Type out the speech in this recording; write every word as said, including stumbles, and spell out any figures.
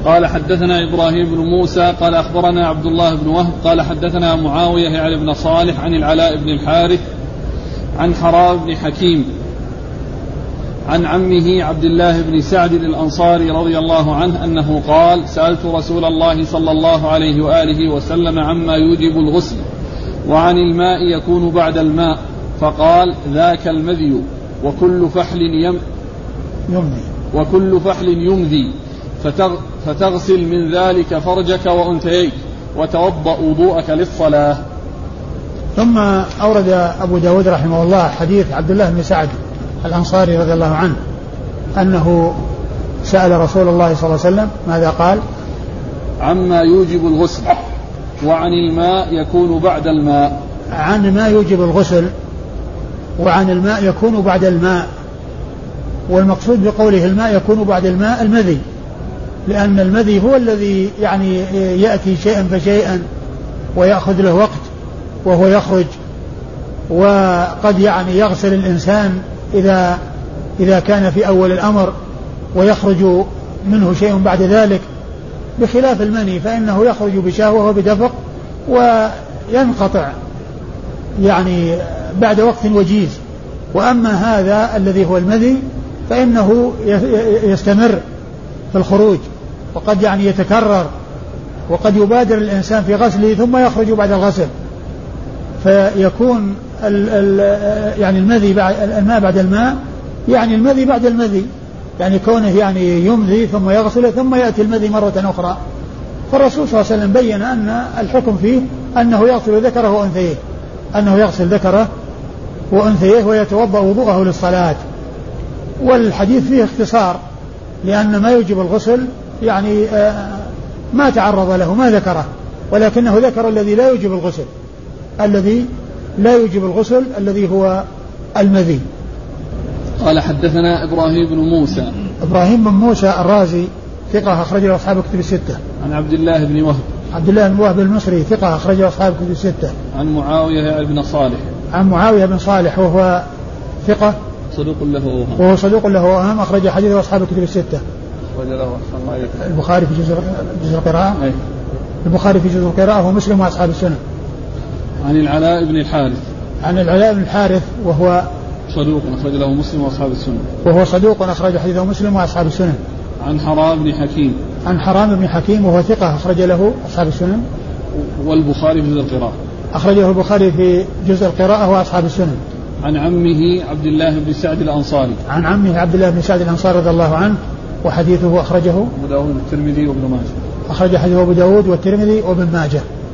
قال حدثنا إبراهيم بن موسى قال أخبرنا عبد الله بن وهب قال حدثنا معاوية يعني بن صالح عن العلاء بن الحارث عن حرام بن حكيم عن عمه عبد الله بن سعد الأنصاري رضي الله عنه أنه قال سألت رسول الله صلى الله عليه وآله وسلم عما يوجب الغسل وعن الماء يكون بعد الماء فقال ذاك المذي وكل فحل يم يمذي وكل فحل يمذي فتغ فتغسل من ذلك فرجك وأنثيك وتوضأ وضوءك للصلاة. ثم أورد أبو داود رحمه الله حديث عبد الله بن سعد الأنصاري رضي الله عنه أنه سأل رسول الله صلى الله عليه وسلم ماذا قال؟ عما يوجب الغسل وعن الماء يكون بعد الماء. عن ما يوجب الغسل وعن الماء يكون بعد الماء، والمقصود بقوله الماء يكون بعد الماء المذي، لأن المذي هو الذي يعني يأتي شيئا فشيئا ويأخذ له وقت وهو يخرج، وقد يعني يغسل الإنسان إذا إذا كان في أول الأمر ويخرج منه شيء بعد ذلك، بخلاف المني فإنه يخرج بشهوة وبدفق وينقطع يعني بعد وقت وجيز. وأما هذا الذي هو المذي فإنه يستمر في الخروج، وقد يعني يتكرر، وقد يبادر الإنسان في غسله ثم يخرج بعد الغسل، فيكون ال ال يعني المذي بعد الماء بعد الماء، يعني المذي بعد المذي، يعني كونه يعني يمذي ثم يغسل ثم يأتي المذي مرة أخرى. فالرسول صلى الله عليه وسلم بين أن الحكم فيه أنه يغسل ذكره وأنثيه، أنه يغسل ذكره وأنثيه ويتوضأ وضوءه للصلاة. والحديث فيه اختصار، لأن ما يوجب الغسل يعني ما تعرض له ما ذكره، ولكنه ذكر الذي لا يوجب الغسل، الذي لا يوجب الغسل الذي هو المذي. قال حدثنا إبراهيم بن موسى. إبراهيم بن موسى الرازي ثقة أخرجه أصحاب الكتب الستة. عن عبد الله بن وهب. عبد الله بن وهب المصري ثقة أخرجه أصحاب الكتب الستة. عن معاوية بن صالح. عن معاوية بن صالح وهو ثقة صدوق له أوهام. وهو صدوق له أوهام أخرج حديثه أصحاب الكتب الستة. البخاري في جزء جزء القراءة. أي. البخاري في جزء القراءة ومسلم وأصحاب السنن. عن العلاء بن الحارث. عن العلاء بن الحارث وهو صدوق أخرج له مسلم وأصحاب السنن. وهو صدوق أخرج حديثه مسلم وأصحاب السنن. عن حرام بن حكيم. عن حرام بن حكيم وهو ثقة أخرج له أصحاب السنن. والبخاري في جزء القراءة. أخرجه البخاري في جزء القراءة وأصحاب السنن. عن عمه عبد الله بن سعد الأنصاري. عن عمه عبد الله بن سعد الأنصاري رضي الله عنه، وحديثه أخرجه أبو داود والترمذي وابن ماجه. أخرج حديثه أبو داود والترمذي وابن ماجه.